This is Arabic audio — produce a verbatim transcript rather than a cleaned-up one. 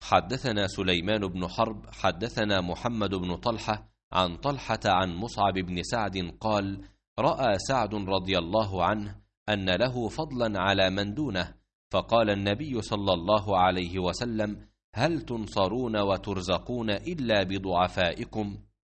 حدثنا سليمان بن حرب حدثنا محمد بن طلحة عن طلحة عن مصعب بن سعد قال: رأى سعد رضي الله عنه أن له فضلا على من دونه، فقال النبي صلى الله عليه وسلم: هل تنصرون وترزقون إلا بضعفائكم؟